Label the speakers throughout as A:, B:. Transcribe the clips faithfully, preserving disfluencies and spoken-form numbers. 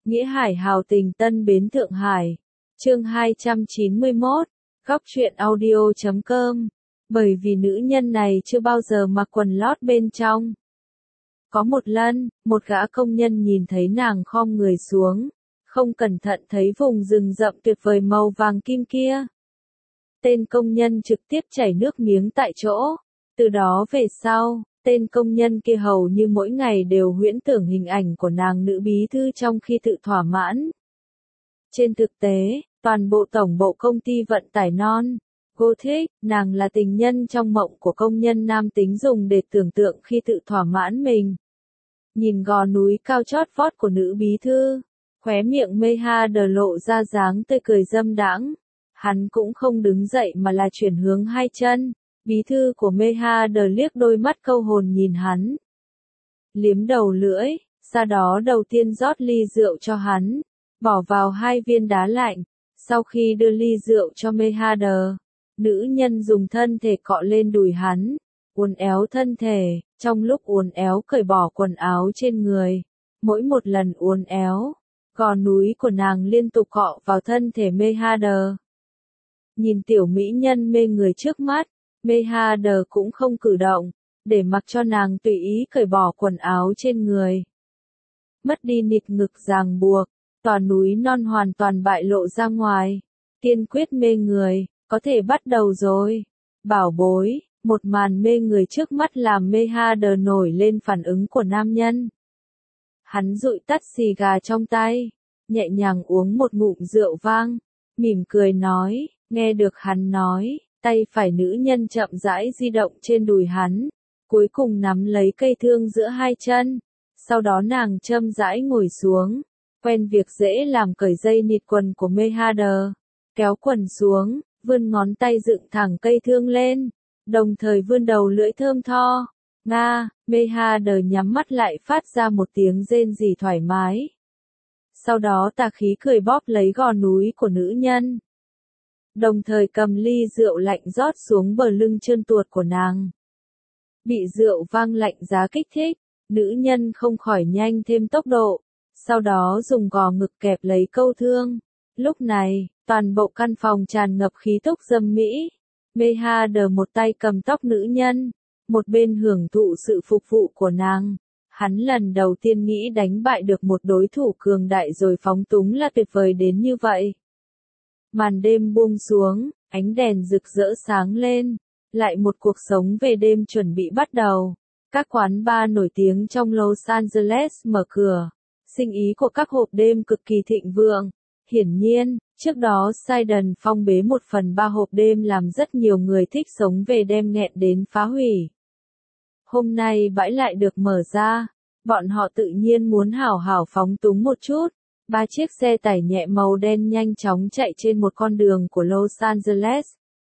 A: Nghĩa Hải hào tình Tân Bến Thượng Hải. Chương hai trăm chín mươi mốt. Góc truyện audio chấm com. Bởi vì nữ nhân này chưa bao giờ mặc quần lót bên trong. Có một lần, một gã công nhân nhìn thấy nàng khom người xuống, không cẩn thận thấy vùng rừng rậm tuyệt vời màu vàng kim kia. Tên công nhân trực tiếp chảy nước miếng tại chỗ. Từ đó về sau, tên công nhân kia hầu như mỗi ngày đều huyễn tưởng hình ảnh của nàng nữ bí thư trong khi tự thỏa mãn. Trên thực tế, toàn bộ tổng bộ công ty vận tải non, Gothic, nàng là tình nhân trong mộng của công nhân nam tính dùng để tưởng tượng khi tự thỏa mãn mình. Nhìn gò núi cao chót vót của nữ bí thư, khóe miệng Mayhader lộ ra dáng tươi cười dâm đãng. Hắn cũng không đứng dậy mà là chuyển hướng hai chân. Bí thư của Mayhader liếc đôi mắt câu hồn nhìn hắn. Liếm đầu lưỡi, sau đó đầu tiên rót ly rượu cho hắn, bỏ vào hai viên đá lạnh. Sau khi đưa ly rượu cho Mayhader, nữ nhân dùng thân thể cọ lên đùi hắn, uốn éo thân thể, trong lúc uốn éo cởi bỏ quần áo trên người. Mỗi một lần uốn éo, gò núi của nàng liên tục cọ vào thân thể Mayhader. Nhìn tiểu mỹ nhân mê người trước mắt, Mayhader cũng không cử động, để mặc cho nàng tùy ý cởi bỏ quần áo trên người. Mất đi nịt ngực ràng buộc, tòa núi non hoàn toàn bại lộ ra ngoài. Kiên quyết mê người, có thể bắt đầu rồi. Bảo bối, một màn mê người trước mắt làm Mayhader nổi lên phản ứng của nam nhân. Hắn dụi tắt xì gà trong tay, nhẹ nhàng uống một ngụm rượu vang, mỉm cười nói, nghe được hắn nói. Tay phải nữ nhân chậm rãi di động trên đùi hắn, cuối cùng nắm lấy cây thương giữa hai chân. Sau đó nàng chậm rãi ngồi xuống, quen việc dễ làm cởi dây nịt quần của Mayhader, kéo quần xuống, vươn ngón tay dựng thẳng cây thương lên, đồng thời vươn đầu lưỡi thơm tho. Nga, Mayhader nhắm mắt lại phát ra một tiếng rên rỉ thoải mái. Sau đó tà khí cười bóp lấy gò núi của nữ nhân. Đồng thời cầm ly rượu lạnh rót xuống bờ lưng trơn tuột của nàng. Bị rượu vang lạnh giá kích thích, nữ nhân không khỏi nhanh thêm tốc độ, sau đó dùng gò ngực kẹp lấy câu thương. Lúc này, toàn bộ căn phòng tràn ngập khí tức dâm mỹ. Mayhader một tay cầm tóc nữ nhân, một bên hưởng thụ sự phục vụ của nàng. Hắn lần đầu tiên nghĩ đánh bại được một đối thủ cường đại rồi phóng túng là tuyệt vời đến như vậy. Màn đêm buông xuống, ánh đèn rực rỡ sáng lên, lại một cuộc sống về đêm chuẩn bị bắt đầu. Các quán bar nổi tiếng trong Los Angeles mở cửa, sinh ý của các hộp đêm cực kỳ thịnh vượng. Hiển nhiên, trước đó Sidon phong bế một phần ba hộp đêm làm rất nhiều người thích sống về đêm nghẹn đến phá hủy. Hôm nay bãi lại được mở ra, bọn họ tự nhiên muốn hảo hảo phóng túng một chút. Ba chiếc xe tải nhẹ màu đen nhanh chóng chạy trên một con đường của Los Angeles.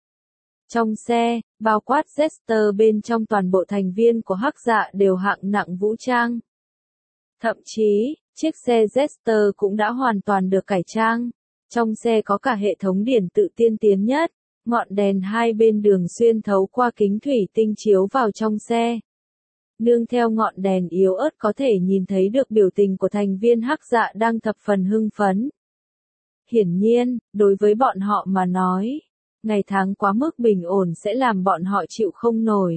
A: Trong xe, bao quát Jester bên trong toàn bộ thành viên của Hắc Dạ đều hạng nặng vũ trang. Thậm chí, chiếc xe Jester cũng đã hoàn toàn được cải trang. Trong xe có cả hệ thống điển tự tiên tiến nhất, ngọn đèn hai bên đường xuyên thấu qua kính thủy tinh chiếu vào trong xe. Nương theo ngọn đèn yếu ớt có thể nhìn thấy được biểu tình của thành viên Hắc Dạ đang thập phần hưng phấn. Hiển nhiên, đối với bọn họ mà nói, ngày tháng quá mức bình ổn sẽ làm bọn họ chịu không nổi.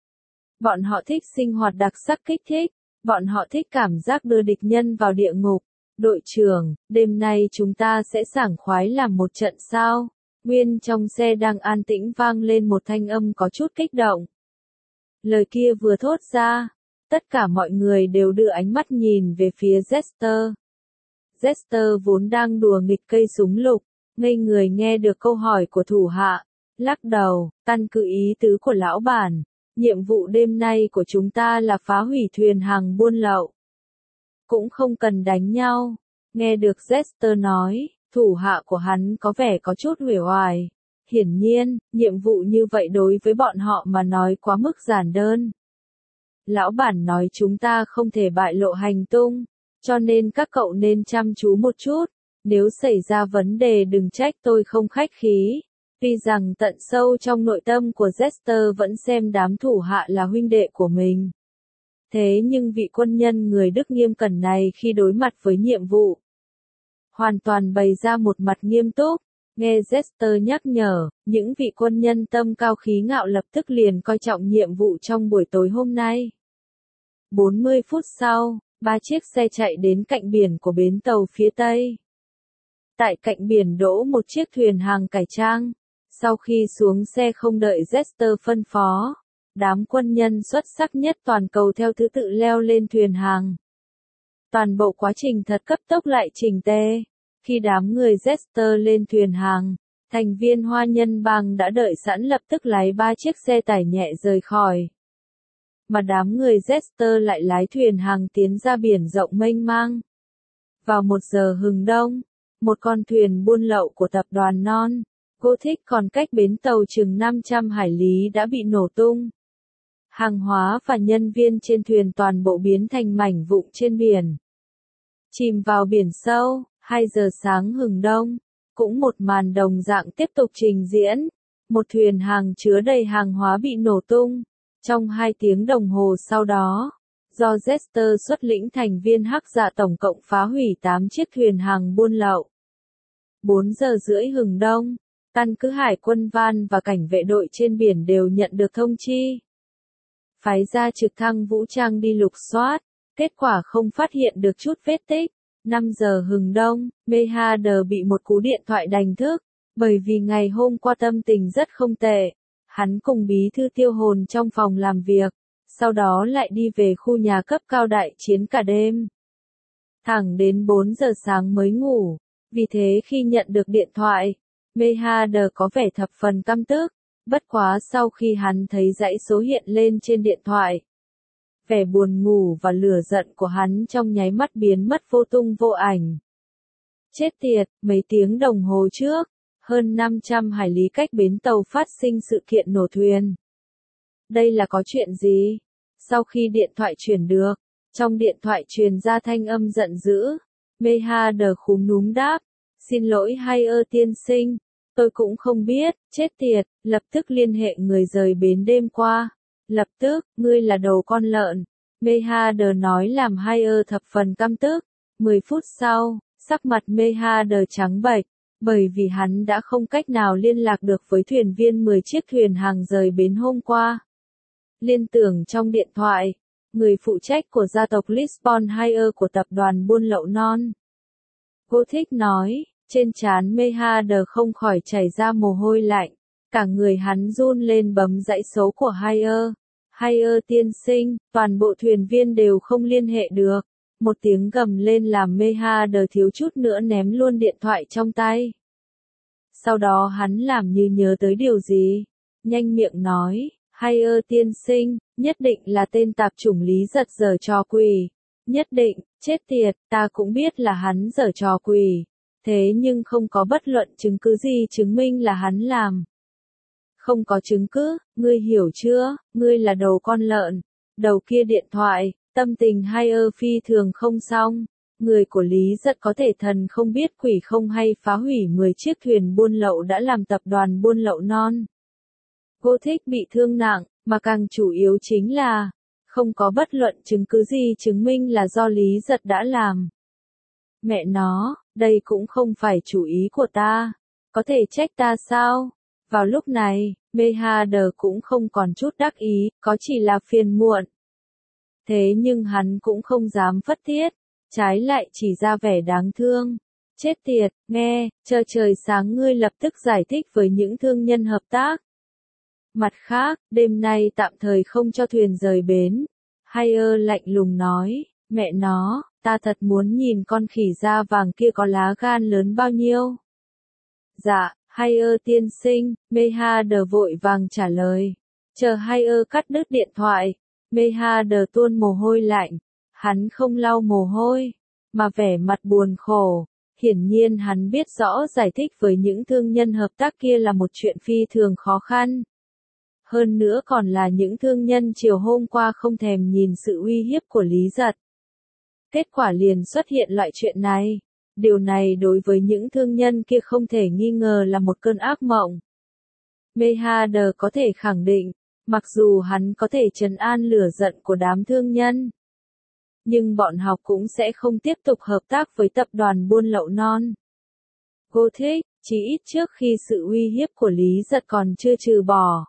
A: Bọn họ thích sinh hoạt đặc sắc kích thích, bọn họ thích cảm giác đưa địch nhân vào địa ngục. Đội trưởng, đêm nay chúng ta sẽ sảng khoái làm một trận sao? Nguyên trong xe đang an tĩnh vang lên một thanh âm có chút kích động. Lời kia vừa thốt ra, tất cả mọi người đều đưa ánh mắt nhìn về phía Jester. Jester vốn đang đùa nghịch cây súng lục, ngây người nghe được câu hỏi của thủ hạ, lắc đầu, căn cứ ý tứ của lão bản, nhiệm vụ đêm nay của chúng ta là phá hủy thuyền hàng buôn lậu. Cũng không cần đánh nhau. Nghe được Jester nói, thủ hạ của hắn có vẻ có chút uể oải. Hiển nhiên, nhiệm vụ như vậy đối với bọn họ mà nói quá mức giản đơn. Lão bản nói chúng ta không thể bại lộ hành tung, cho nên các cậu nên chăm chú một chút, nếu xảy ra vấn đề đừng trách tôi không khách khí. Tuy rằng tận sâu trong nội tâm của Jester vẫn xem đám thủ hạ là huynh đệ của mình. Thế nhưng vị quân nhân người Đức nghiêm cẩn này khi đối mặt với nhiệm vụ, hoàn toàn bày ra một mặt nghiêm túc. Nghe Jester nhắc nhở, những vị quân nhân tâm cao khí ngạo lập tức liền coi trọng nhiệm vụ trong buổi tối hôm nay. bốn mươi phút sau, ba chiếc xe chạy đến cạnh biển của bến tàu phía Tây. Tại cạnh biển đỗ một chiếc thuyền hàng cải trang. Sau khi xuống xe không đợi Jester phân phó, đám quân nhân xuất sắc nhất toàn cầu theo thứ tự leo lên thuyền hàng. Toàn bộ quá trình thật cấp tốc lại chỉnh tề. Khi đám người Jester lên thuyền hàng, thành viên Hoa Nhân Bang đã đợi sẵn lập tức lái ba chiếc xe tải nhẹ rời khỏi. Mà đám người Jester lại lái thuyền hàng tiến ra biển rộng mênh mang. Vào một giờ hừng đông, một con thuyền buôn lậu của tập đoàn Non Gothic còn cách bến tàu chừng năm trăm hải lý đã bị nổ tung. Hàng hóa và nhân viên trên thuyền toàn bộ biến thành mảnh vụn trên biển. Chìm vào biển sâu, hai giờ sáng hừng đông, cũng một màn đồng dạng tiếp tục trình diễn. Một thuyền hàng chứa đầy hàng hóa bị nổ tung. Trong hai tiếng đồng hồ sau đó, do Jester xuất lĩnh thành viên Hắc Dạ tổng cộng phá hủy tám chiếc thuyền hàng buôn lậu. bốn giờ rưỡi hừng đông, căn cứ hải quân Van và cảnh vệ đội trên biển đều nhận được thông chi. Phái ra trực thăng vũ trang đi lục soát, kết quả không phát hiện được chút vết tích. năm giờ hừng đông, Mehader bị một cú điện thoại đánh thức, bởi vì ngày hôm qua tâm tình rất không tệ. Hắn cùng bí thư Tiêu Hồn trong phòng làm việc, sau đó lại đi về khu nhà cấp cao đại chiến cả đêm. Thẳng đến bốn giờ sáng mới ngủ, vì thế khi nhận được điện thoại, Mehader có vẻ thập phần căm tức, bất quá sau khi hắn thấy dãy số hiện lên trên điện thoại. Vẻ buồn ngủ và lửa giận của hắn trong nháy mắt biến mất vô tung vô ảnh. Chết tiệt, mấy tiếng đồng hồ trước, hơn năm trăm hải lý cách bến tàu phát sinh sự kiện nổ thuyền. Đây là có chuyện gì? Sau khi điện thoại truyền được, trong điện thoại truyền ra thanh âm giận dữ. Mehader khúm núm đáp, xin lỗi Haier tiên sinh, tôi cũng không biết, chết tiệt, lập tức liên hệ người rời bến đêm qua. Lập tức, ngươi là đầu con lợn. Mehader nói làm Haier thập phần căm tức. mười phút sau, sắc mặt Mehader trắng bệch, bởi vì hắn đã không cách nào liên lạc được với thuyền viên mười chiếc thuyền hàng rời bến hôm qua. Liên tưởng trong điện thoại, người phụ trách của gia tộc Lisbon Haier của tập đoàn buôn lậu Non Gothic nói, trên trán Mehader không khỏi chảy ra mồ hôi lạnh, cả người hắn run lên bấm dãy số của Haier. Haier tiên sinh, toàn bộ thuyền viên đều không liên hệ được. Một tiếng gầm lên làm Mehader thiếu chút nữa ném luôn điện thoại trong tay. Sau đó hắn làm như nhớ tới điều gì, nhanh miệng nói, Haier tiên sinh, nhất định là tên tạp chủng Lý Giật giở trò quỷ. Nhất định, chết tiệt, ta cũng biết là hắn giở trò quỷ. Thế nhưng không có bất luận chứng cứ gì chứng minh là hắn làm. Không có chứng cứ, ngươi hiểu chưa, ngươi là đầu con lợn. Đầu kia điện thoại, tâm tình Haier phi thường không xong. Người của Lý Giật có thể thần không biết quỷ không hay phá hủy mười chiếc thuyền buôn lậu đã làm tập đoàn buôn lậu Non Gothic bị thương nặng, mà càng chủ yếu chính là, không có bất luận chứng cứ gì chứng minh là do Lý Giật đã làm. Mẹ nó, đây cũng không phải chủ ý của ta. Có thể trách ta sao? Vào lúc này, Mehader cũng không còn chút đắc ý, có chỉ là phiền muộn. Thế nhưng hắn cũng không dám phất thiết, trái lại chỉ ra vẻ đáng thương. Chết tiệt, nghe, chờ trời sáng ngươi lập tức giải thích với những thương nhân hợp tác. Mặt khác, đêm nay tạm thời không cho thuyền rời bến. Haier lạnh lùng nói, mẹ nó, ta thật muốn nhìn con khỉ da vàng kia có lá gan lớn bao nhiêu. Dạ, Haier tiên sinh, Mehader vội vàng trả lời. Chờ Haier cắt đứt điện thoại, Mehader tuôn mồ hôi lạnh. Hắn không lau mồ hôi, mà vẻ mặt buồn khổ. Hiển nhiên hắn biết rõ giải thích với những thương nhân hợp tác kia là một chuyện phi thường khó khăn. Hơn nữa còn là những thương nhân chiều hôm qua không thèm nhìn sự uy hiếp của Lý Giật. Kết quả liền xuất hiện loại chuyện này. Điều này đối với những thương nhân kia không thể nghi ngờ là một cơn ác mộng. Mehader có thể khẳng định, mặc dù hắn có thể trấn an lửa giận của đám thương nhân, nhưng bọn họ cũng sẽ không tiếp tục hợp tác với tập đoàn buôn lậu non Gothic, chỉ ít trước khi sự uy hiếp của Lý Giật còn chưa trừ bỏ.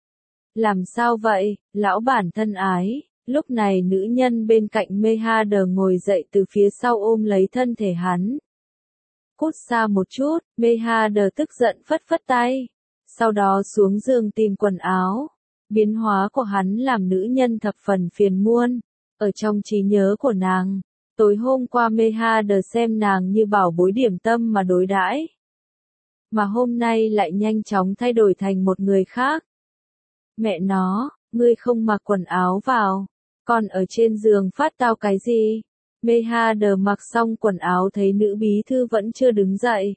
A: Làm sao vậy, lão bản thân ái? Lúc này nữ nhân bên cạnh Mehader ngồi dậy từ phía sau ôm lấy thân thể hắn. Cút xa một chút, Mehader tức giận phất phất tay. Sau đó xuống giường tìm quần áo. Biến hóa của hắn làm nữ nhân thập phần phiền muôn. Ở trong trí nhớ của nàng, tối hôm qua Mehader xem nàng như bảo bối điểm tâm mà đối đãi. Mà hôm nay lại nhanh chóng thay đổi thành một người khác. Mẹ nó, ngươi không mặc quần áo vào, còn ở trên giường phát tao cái gì? Mehader mặc xong quần áo thấy nữ bí thư vẫn chưa đứng dậy.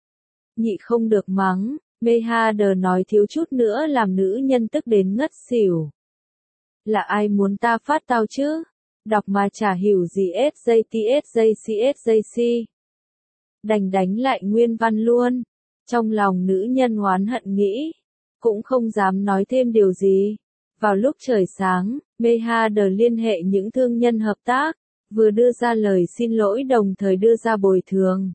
A: Nhị không được mắng, Mehader nói thiếu chút nữa làm nữ nhân tức đến ngất xỉu. Là ai muốn ta phát tao chứ? Đọc mà chả hiểu gì ét gi tê ét gi xê ét gi xê. Đành đánh lại nguyên văn luôn. Trong lòng nữ nhân oán hận nghĩ, cũng không dám nói thêm điều gì. Vào lúc trời sáng, Mehader liên hệ những thương nhân hợp tác, vừa đưa ra lời xin lỗi đồng thời đưa ra bồi thường.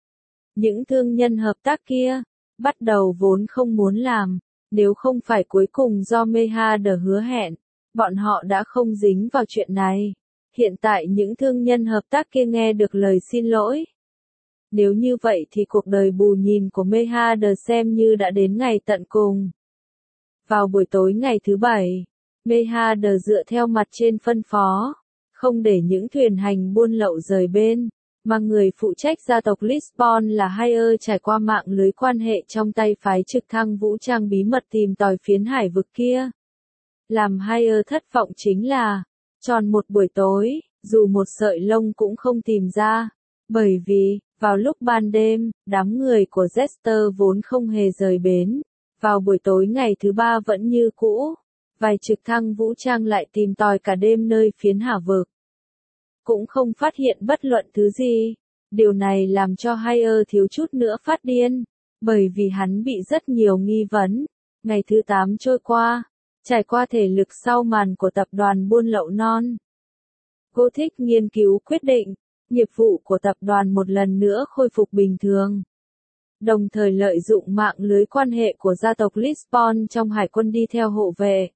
A: Những thương nhân hợp tác kia, bắt đầu vốn không muốn làm, nếu không phải cuối cùng do Mehader hứa hẹn, bọn họ đã không dính vào chuyện này. Hiện tại những thương nhân hợp tác kia nghe được lời xin lỗi. Nếu như vậy thì cuộc đời bù nhìn của Mehader xem như đã đến ngày tận cùng. Vào buổi tối ngày thứ bảy, Mehader dựa theo mặt trên phân phó, không để những thuyền hành buôn lậu rời bên, mà người phụ trách gia tộc Lisbon là Haier trải qua mạng lưới quan hệ trong tay phái trực thăng vũ trang bí mật tìm tòi phiến hải vực kia. Làm Haier thất vọng chính là, tròn một buổi tối, dù một sợi lông cũng không tìm ra, bởi vì, vào lúc ban đêm, đám người của Jester vốn không hề rời bến, vào buổi tối ngày thứ ba vẫn như cũ, vài trực thăng vũ trang lại tìm tòi cả đêm nơi phiến hải vực. Cũng không phát hiện bất luận thứ gì, điều này làm cho Haier thiếu chút nữa phát điên, bởi vì hắn bị rất nhiều nghi vấn. Ngày thứ tám trôi qua, trải qua thể lực sau màn của tập đoàn buôn lậu non Gothic nghiên cứu quyết định, nghiệp vụ của tập đoàn một lần nữa khôi phục bình thường. Đồng thời lợi dụng mạng lưới quan hệ của gia tộc Lisbon trong hải quân đi theo hộ vệ.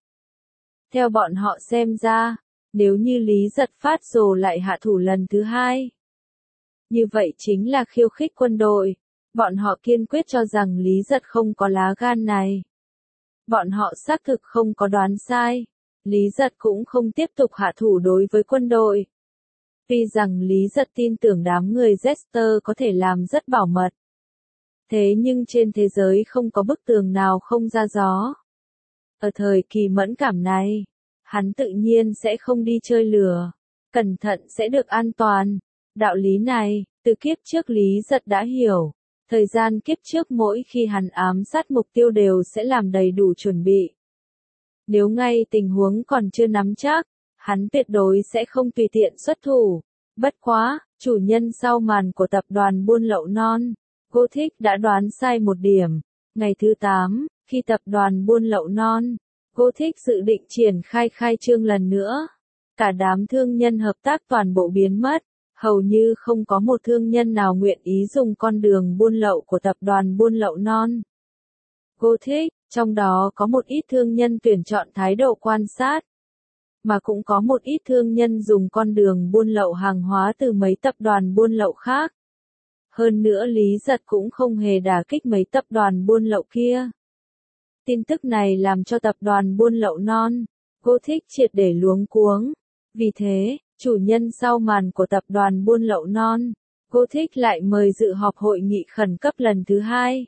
A: Theo bọn họ xem ra, nếu như Lý Giật phát rồ lại hạ thủ lần thứ hai, như vậy chính là khiêu khích quân đội. Bọn họ kiên quyết cho rằng Lý Giật không có lá gan này. Bọn họ xác thực không có đoán sai. Lý Giật cũng không tiếp tục hạ thủ đối với quân đội. Tuy rằng Lý Giật tin tưởng đám người Jester có thể làm rất bảo mật. Thế nhưng trên thế giới không có bức tường nào không ra gió. Ở thời kỳ mẫn cảm này, hắn tự nhiên sẽ không đi chơi lừa. Cẩn thận sẽ được an toàn. Đạo lý này, từ kiếp trước Lý Giật đã hiểu. Thời gian kiếp trước mỗi khi hắn ám sát mục tiêu đều sẽ làm đầy đủ chuẩn bị. Nếu ngay tình huống còn chưa nắm chắc, hắn tuyệt đối sẽ không tùy tiện xuất thủ. Bất quá, chủ nhân sau màn của tập đoàn buôn lậu non Gothic đã đoán sai một điểm. Ngày thứ tám, khi tập đoàn buôn lậu non Gothic dự định triển khai khai trương lần nữa, cả đám thương nhân hợp tác toàn bộ biến mất. Hầu như không có một thương nhân nào nguyện ý dùng con đường buôn lậu của tập đoàn buôn lậu non Gothic, trong đó có một ít thương nhân tuyển chọn thái độ quan sát, mà cũng có một ít thương nhân dùng con đường buôn lậu hàng hóa từ mấy tập đoàn buôn lậu khác. Hơn nữa Lý Giật cũng không hề đả kích mấy tập đoàn buôn lậu kia. Tin tức này làm cho tập đoàn buôn lậu non Gothic triệt để luống cuống. Vì thế, chủ nhân sau màn của tập đoàn buôn lậu non Gothic lại mời dự họp hội nghị khẩn cấp lần thứ hai.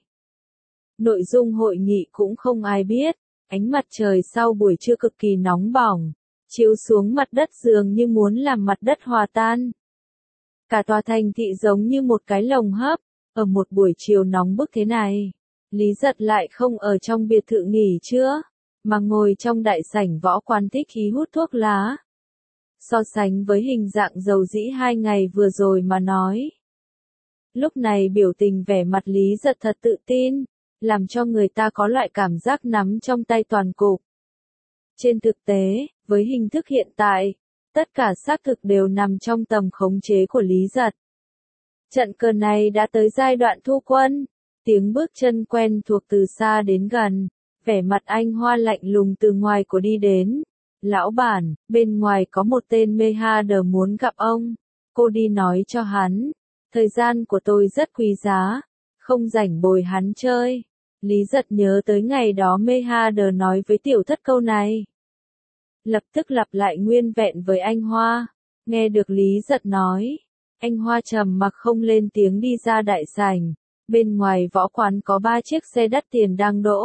A: Nội dung hội nghị cũng không ai biết, ánh mặt trời sau buổi trưa cực kỳ nóng bỏng, chiếu xuống mặt đất dường như muốn làm mặt đất hòa tan. Cả tòa thành thị giống như một cái lồng hấp, ở một buổi chiều nóng bức thế này. Lý Giật lại không ở trong biệt thự nghỉ trưa, mà ngồi trong đại sảnh võ quan thích khí hút thuốc lá. So sánh với hình dạng dầu dĩ hai ngày vừa rồi mà nói. Lúc này biểu tình vẻ mặt Lý Giật thật tự tin, làm cho người ta có loại cảm giác nắm trong tay toàn cục. Trên thực tế, với hình thức hiện tại, Tất cả xác thực đều nằm trong tầm khống chế của Lý Giật. Trận cờ này đã tới giai đoạn thu quân. Tiếng bước chân quen thuộc từ xa đến gần. Vẻ mặt anh Hoa lạnh lùng từ ngoài của đi đến. Lão bản, bên ngoài có một tên Mehader muốn gặp ông. Cô đi nói cho hắn. Thời gian của tôi rất quý giá. Không rảnh bồi hắn chơi. Lý Giật nhớ tới ngày đó Mehader nói với tiểu thất câu này. Lập tức lặp lại nguyên vẹn với anh Hoa. Nghe được Lý Giật nói. Anh Hoa trầm mặc không lên tiếng đi ra đại sảnh. Bên ngoài võ quán có ba chiếc xe đắt tiền đang đỗ.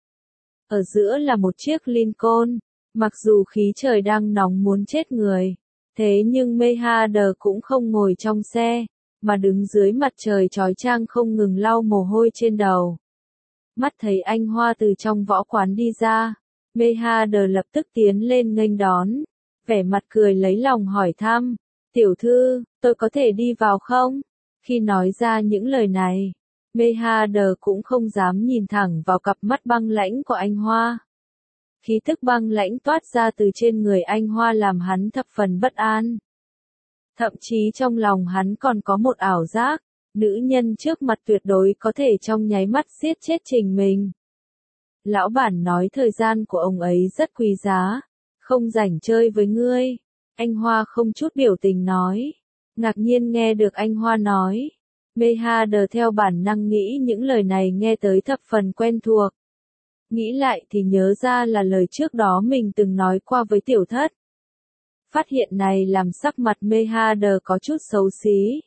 A: Ở giữa là một chiếc Lincoln. Mặc dù khí trời đang nóng muốn chết người. Thế nhưng Mehader cũng không ngồi trong xe. Mà đứng dưới mặt trời chói chang không ngừng lau mồ hôi trên đầu. Mắt thấy anh Hoa từ trong võ quán đi ra. Mehader lập tức tiến lên nghênh đón. Vẻ mặt cười lấy lòng hỏi thăm. Tiểu thư, tôi có thể đi vào không? Khi nói ra những lời này, Mehader cũng không dám nhìn thẳng vào cặp mắt băng lãnh của anh Hoa. Khí tức băng lãnh toát ra từ trên người anh Hoa làm hắn thập phần bất an. Thậm chí trong lòng hắn còn có một ảo giác, nữ nhân trước mặt tuyệt đối có thể trong nháy mắt giết chết Trình mình. Lão bản nói thời gian của ông ấy rất quý giá, không rảnh chơi với ngươi. Anh Hoa không chút biểu tình nói. Ngạc nhiên nghe được anh Hoa nói. Mehader theo bản năng nghĩ những lời này nghe tới thập phần quen thuộc. Nghĩ lại thì nhớ ra là lời trước đó mình từng nói qua với tiểu thất. Phát hiện này làm sắc mặt Mehader có chút xấu xí.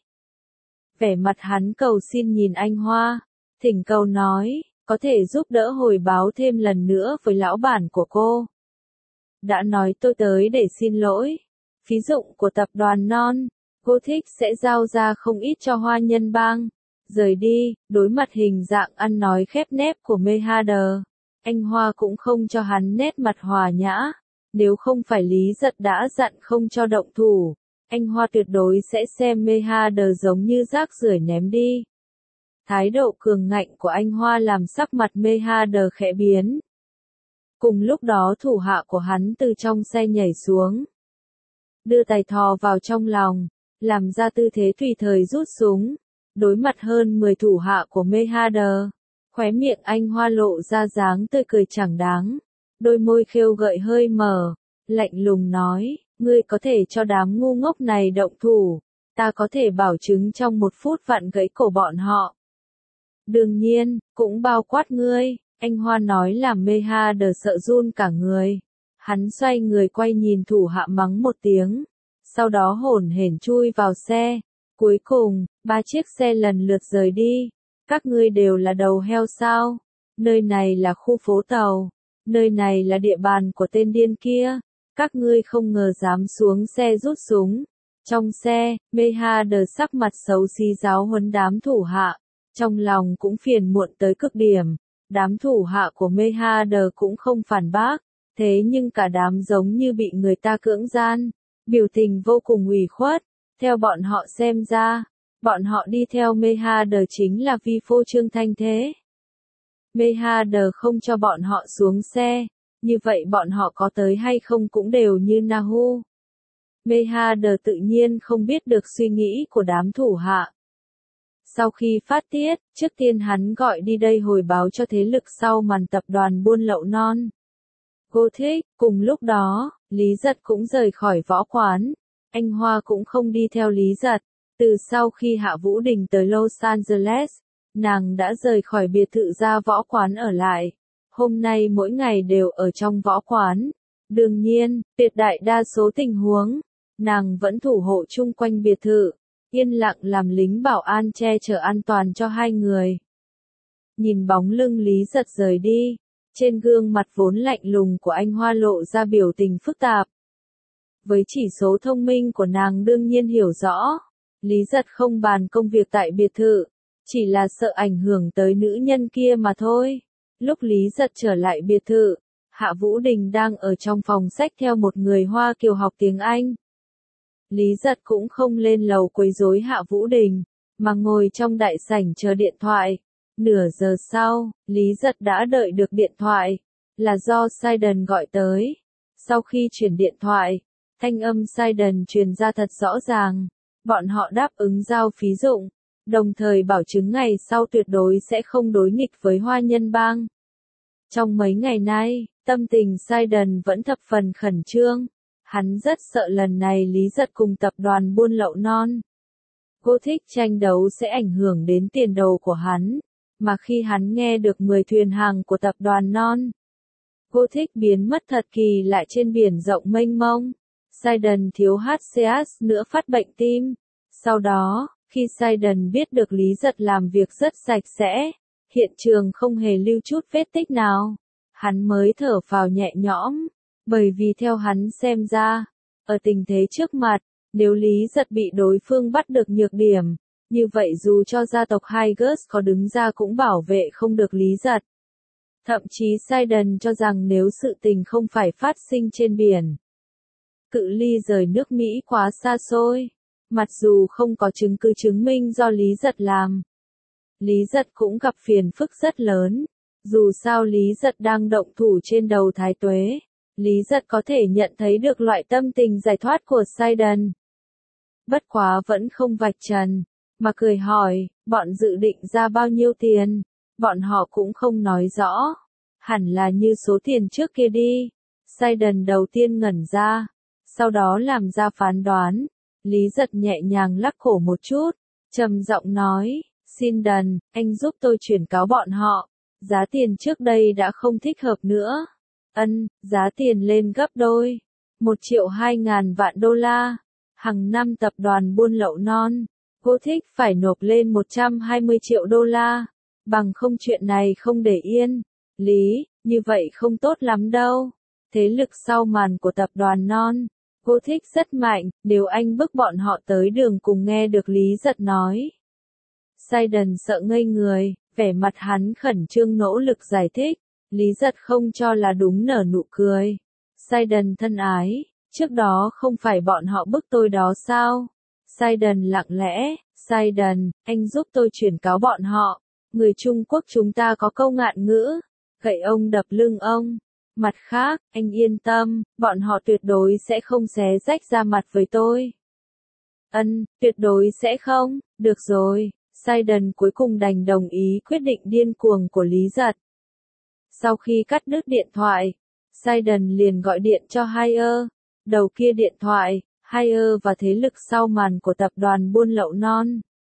A: Vẻ mặt hắn cầu xin nhìn anh Hoa, thỉnh cầu nói, có thể giúp đỡ hồi báo thêm lần nữa với lão bản của cô. Đã nói tôi tới để xin lỗi. Phí dụng của tập đoàn Non, Gothic sẽ giao ra không ít cho Hoa Nhân Bang. Rời đi, đối mặt hình dạng ăn nói khép nép của Mehader. Anh Hoa cũng không cho hắn nét mặt hòa nhã. Nếu không phải Lý Giật đã dặn không cho động thủ, anh Hoa tuyệt đối sẽ xem Mehader giống như rác rưởi ném đi. Thái độ cường ngạnh của anh Hoa làm sắc mặt Mehader khẽ biến. Cùng lúc đó thủ hạ của hắn từ trong xe nhảy xuống. Đưa tay thò vào trong lòng, làm ra tư thế tùy thời rút súng. Đối mặt hơn mười thủ hạ của Mehader, khóe miệng anh Hoa lộ ra dáng tươi cười chẳng đáng. Đôi môi khêu gợi hơi mở, lạnh lùng nói, ngươi có thể cho đám ngu ngốc này động thủ, ta có thể bảo chứng trong một phút vặn gãy cổ bọn họ. Đương nhiên, cũng bao quát ngươi, anh Hoa nói làm Mehader sợ run cả người. Hắn xoay người quay nhìn thủ hạ mắng một tiếng, sau đó hổn hển chui vào xe. Cuối cùng, ba chiếc xe lần lượt rời đi. Các ngươi đều là đầu heo sao? Nơi này là khu phố tàu. Nơi này là địa bàn của tên điên kia. Các ngươi không ngờ dám xuống xe rút súng. Trong xe, Mehader sắc mặt xấu xí giáo huấn đám thủ hạ. Trong lòng cũng phiền muộn tới cực điểm. Đám thủ hạ của Mehader cũng không phản bác. Thế nhưng cả đám giống như bị người ta cưỡng gian. Biểu tình vô cùng ủy khuất. Theo bọn họ xem ra, bọn họ đi theo Mehader chính là vì phô trương thanh thế. Mehader không cho bọn họ xuống xe, như vậy bọn họ có tới hay không cũng đều như Nahu. Mehader tự nhiên không biết được suy nghĩ của đám thủ hạ. Sau khi phát tiết, trước tiên hắn gọi đi đây hồi báo cho thế lực sau màn tập đoàn buôn lậu Non. Gothic, cùng lúc đó, Lý Giật cũng rời khỏi võ quán. Anh Hoa cũng không đi theo Lý Giật. Từ sau khi Hạ Vũ Đình tới Los Angeles, nàng đã rời khỏi biệt thự ra võ quán ở lại. Hôm nay mỗi ngày đều ở trong võ quán. Đương nhiên, tuyệt đại đa số tình huống, nàng vẫn thủ hộ chung quanh biệt thự, yên lặng làm lính bảo an che chở an toàn cho hai người. Nhìn bóng lưng Lý Giật rời đi, trên gương mặt vốn lạnh lùng của anh Hoa lộ ra biểu tình phức tạp. Với chỉ số thông minh của nàng đương nhiên hiểu rõ, Lý Giật không bàn công việc tại biệt thự, chỉ là sợ ảnh hưởng tới nữ nhân kia mà thôi. Lúc Lý Giật trở lại biệt thự, Hạ Vũ Đình đang ở trong phòng sách theo một người Hoa Kiều học tiếng Anh. Lý Giật cũng không lên lầu quấy rối Hạ Vũ Đình, mà ngồi trong đại sảnh chờ điện thoại. Nửa giờ sau, Lý Giật đã đợi được điện thoại, là do Saidan gọi tới. Sau khi chuyển điện thoại, Thanh âm Sidon truyền ra thật rõ ràng. Bọn họ đáp ứng giao phí dụng, đồng thời bảo chứng ngày sau tuyệt đối sẽ không đối nghịch với Hoa Nhân Bang. Trong mấy ngày nay, tâm tình Sidon vẫn thập phần khẩn trương. Hắn rất sợ lần này Lý Giật cùng tập đoàn buôn lậu non Gothic tranh đấu sẽ ảnh hưởng đến tiền đồ của hắn, mà khi hắn nghe được mười thuyền hàng của tập đoàn non Gothic biến mất thật kỳ lạ trên biển rộng mênh mông, Sidon thiếu hát xê ét nữa phát bệnh tim. Sau đó, khi Sidon biết được Lý Giật làm việc rất sạch sẽ, hiện trường không hề lưu chút vết tích nào, hắn mới thở phào nhẹ nhõm, bởi vì theo hắn xem ra, ở tình thế trước mặt, nếu Lý Giật bị đối phương bắt được nhược điểm, như vậy dù cho gia tộc Higgins có đứng ra cũng bảo vệ không được Lý Giật. Thậm chí Sidon cho rằng nếu sự tình không phải phát sinh trên biển, cự ly rời nước Mỹ quá xa xôi, mặc dù không có chứng cứ chứng minh do Lý Giật làm, Lý Giật cũng gặp phiền phức rất lớn. Dù sao Lý Giật đang động thủ trên đầu Thái Tuế, Lý Giật có thể nhận thấy được loại tâm tình giải thoát của Sidon. Bất quá vẫn không vạch trần, mà cười hỏi, bọn dự định ra bao nhiêu tiền, bọn họ cũng không nói rõ, hẳn là như số tiền trước kia đi. Sidon đầu tiên ngẩn ra, sau đó làm ra phán đoán. Lý Giật nhẹ nhàng lắc cổ một chút, trầm giọng nói, xin Đần, anh giúp tôi chuyển cáo bọn họ, giá tiền trước đây đã không thích hợp nữa. Ân, giá tiền lên gấp đôi, một triệu hai ngàn vạn đô la. Hàng năm tập đoàn buôn lậu non Gothic phải nộp lên một trăm hai mươi triệu đô la, bằng không chuyện này không để yên. Lý, như vậy không tốt lắm đâu. Thế lực sau màn của tập đoàn non Gothic rất mạnh, nếu anh bức bọn họ tới đường cùng. Nghe được Lý Giật nói, Sidon sợ ngây người, vẻ mặt hắn khẩn trương nỗ lực giải thích. Lý Giật không cho là đúng nở nụ cười. Sidon thân ái, trước đó không phải bọn họ bức tôi đó sao? Sidon lặng lẽ, Sidon, anh giúp tôi chuyển cáo bọn họ. Người Trung Quốc chúng ta có câu ngạn ngữ, gậy ông đập lưng ông. Mặt khác, anh yên tâm, bọn họ tuyệt đối sẽ không xé rách ra mặt với tôi. Ân, tuyệt đối sẽ không. Được rồi, Sidon cuối cùng đành đồng ý quyết định điên cuồng của Lý Giật. Sau khi cắt đứt điện thoại, Sidon liền gọi điện cho Haier. Đầu kia điện thoại, Haier và thế lực sau màn của tập đoàn buôn lậu non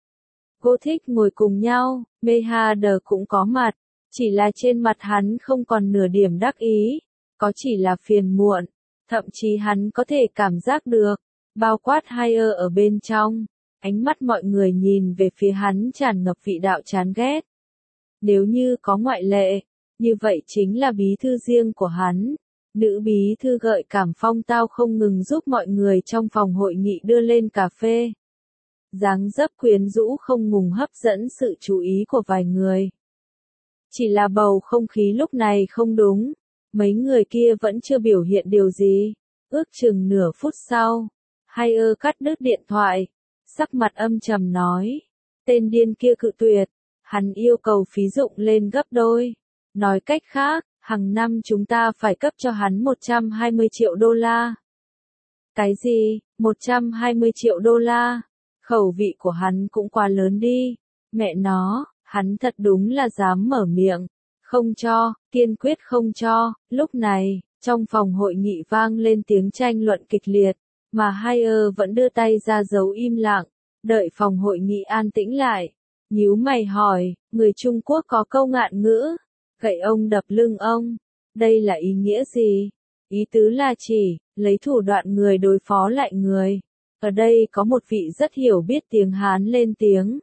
A: Gothic ngồi cùng nhau, Mehader cũng có mặt, chỉ là trên mặt hắn không còn nửa điểm đắc ý, có chỉ là phiền muộn, thậm chí hắn có thể cảm giác được, bao quát Haier ở bên trong, ánh mắt mọi người nhìn về phía hắn tràn ngập vị đạo chán ghét. Nếu như có ngoại lệ, như vậy chính là bí thư riêng của hắn. Nữ bí thư gợi cảm phong tao không ngừng giúp mọi người trong phòng hội nghị đưa lên cà phê. Dáng dấp quyến rũ không ngừng hấp dẫn sự chú ý của vài người. Chỉ là bầu không khí lúc này không đúng, mấy người kia vẫn chưa biểu hiện điều gì. Ước chừng nửa phút sau, Haier cắt đứt điện thoại, sắc mặt âm trầm nói, tên điên kia cự tuyệt, hắn yêu cầu phí dụng lên gấp đôi. Nói cách khác, hàng năm chúng ta phải cấp cho hắn một trăm hai mươi triệu đô la. Cái gì, một trăm hai mươi triệu đô la? Khẩu vị của hắn cũng quá lớn đi. Mẹ nó, hắn thật đúng là dám mở miệng. Không cho, kiên quyết không cho. Lúc này, trong phòng hội nghị vang lên tiếng tranh luận kịch liệt, mà Haier vẫn đưa tay ra dấu im lặng, đợi phòng hội nghị an tĩnh lại. Nhíu mày hỏi, người Trung Quốc có câu ngạn ngữ, gậy ông đập lưng ông. Đây là ý nghĩa gì? Ý tứ là chỉ, lấy thủ đoạn người đối phó lại người. Ở đây có một vị rất hiểu biết tiếng Hán lên tiếng.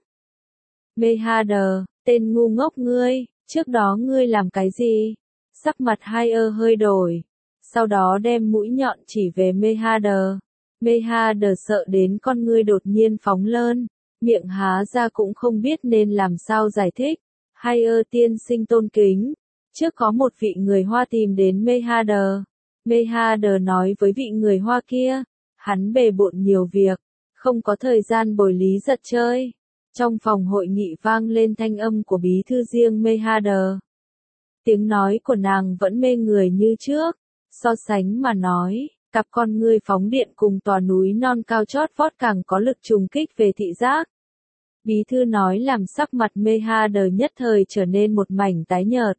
A: Mehader, tên ngu ngốc ngươi, trước đó ngươi làm cái gì? Sắc mặt Haier hơi đổi, sau đó đem mũi nhọn chỉ về Mehader. Mehader sợ đến con ngươi đột nhiên phóng lơn, miệng há ra cũng không biết nên làm sao giải thích. Haier tiên sinh tôn kính, trước có một vị người Hoa tìm đến Mehader. Mehader nói với vị người Hoa kia, hắn bề bộn nhiều việc, không có thời gian bồi Lý Giật chơi. Trong phòng hội nghị vang lên thanh âm của bí thư riêng Mehader. Tiếng nói của nàng vẫn mê người như trước, so sánh mà nói, Cặp con ngươi phóng điện cùng tòa núi non cao chót vót càng có lực trùng kích về thị giác. Bí thư nói làm sắc mặt Mehader nhất thời trở nên một mảnh tái nhợt.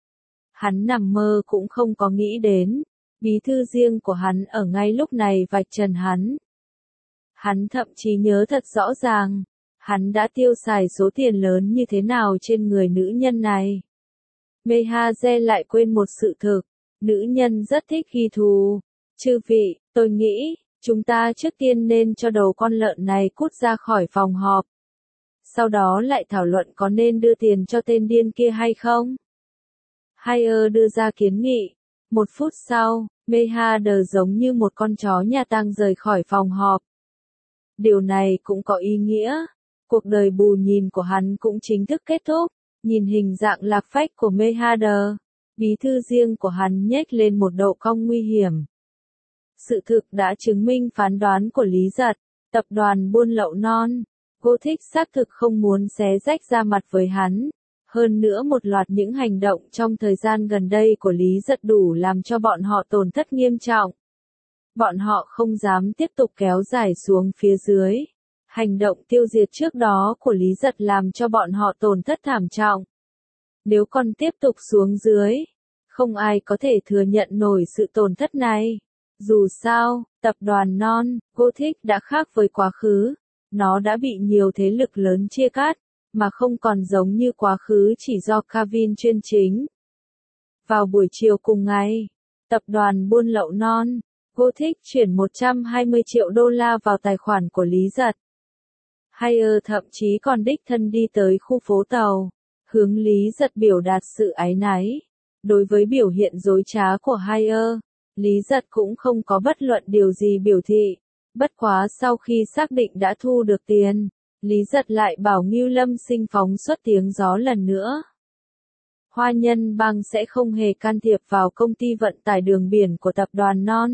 A: Hắn nằm mơ cũng không có nghĩ đến, bí thư riêng của hắn ở ngay lúc này vạch trần hắn. Hắn thậm chí nhớ thật rõ ràng, hắn đã tiêu xài số tiền lớn như thế nào trên người nữ nhân này. Mehader lại quên một sự thực, nữ nhân rất thích ghi thù. Chư vị, tôi nghĩ, chúng ta trước tiên nên cho đầu con lợn này cút ra khỏi phòng họp. Sau đó lại thảo luận có nên đưa tiền cho tên điên kia hay không. Haier đưa ra kiến nghị. Một phút sau, Mehader giống như một con chó nhà tang rời khỏi phòng họp. Điều này cũng có ý nghĩa. Cuộc đời bù nhìn của hắn cũng chính thức kết thúc. Nhìn hình dạng lạc phách của Mehader, bí thư riêng của hắn nhếch lên một độ cong nguy hiểm. Sự thực đã chứng minh phán đoán của Lý Giật, tập đoàn buôn lậu non. Gothic xác thực không muốn xé rách ra mặt với hắn. Hơn nữa một loạt những hành động trong thời gian gần đây của Lý Giật đủ làm cho bọn họ tổn thất nghiêm trọng. Bọn họ không dám tiếp tục kéo dài xuống phía dưới. Hành động tiêu diệt trước đó của Lý Giật làm cho bọn họ tổn thất thảm trọng. Nếu còn tiếp tục xuống dưới, không ai có thể thừa nhận nổi sự tổn thất này. Dù sao, tập đoàn non, Gothic đã khác với quá khứ. Nó đã bị nhiều thế lực lớn chia cắt, mà không còn giống như quá khứ chỉ do Kevin chuyên chính. Vào buổi chiều cùng ngày, tập đoàn buôn lậu non, Gothic chuyển một trăm hai mươi triệu đô la vào tài khoản của Lý Giật. Haier thậm chí còn đích thân đi tới khu phố tàu, hướng Lý Giật biểu đạt sự áy náy. Đối với biểu hiện dối trá của Haier, Lý Giật cũng không có bất luận điều gì biểu thị. Bất quá sau khi xác định đã thu được tiền, Lý Giật lại bảo Ngưu Lâm Sinh phóng xuất tiếng gió lần nữa. Hoa Nhân Bang sẽ không hề can thiệp vào công ty vận tải đường biển của tập đoàn non.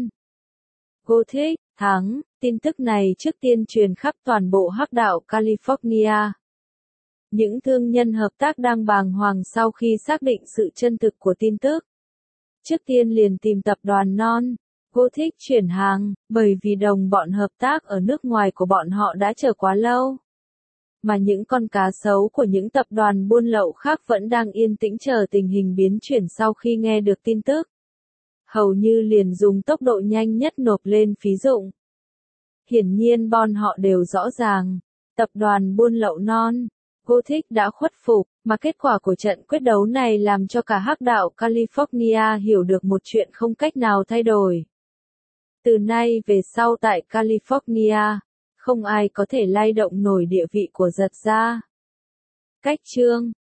A: Gothic, thắng, tin tức này trước tiên truyền khắp toàn bộ hắc đảo California. Những thương nhân hợp tác đang bàng hoàng sau khi xác định sự chân thực của tin tức. Trước tiên liền tìm tập đoàn non. Gothic chuyển hàng, bởi vì đồng bọn hợp tác ở nước ngoài của bọn họ đã chờ quá lâu. Mà những con cá sấu của những tập đoàn buôn lậu khác vẫn đang yên tĩnh chờ tình hình biến chuyển sau khi nghe được tin tức. Hầu như liền dùng tốc độ nhanh nhất nộp lên phí dụng. Hiển nhiên bọn họ đều rõ ràng, tập đoàn buôn lậu non, Gothic đã khuất phục, mà kết quả của trận quyết đấu này làm cho cả hắc đảo California hiểu được một chuyện không cách nào thay đổi. Từ nay về sau tại California, không ai có thể lay động nổi địa vị của Giật ra. Cách chương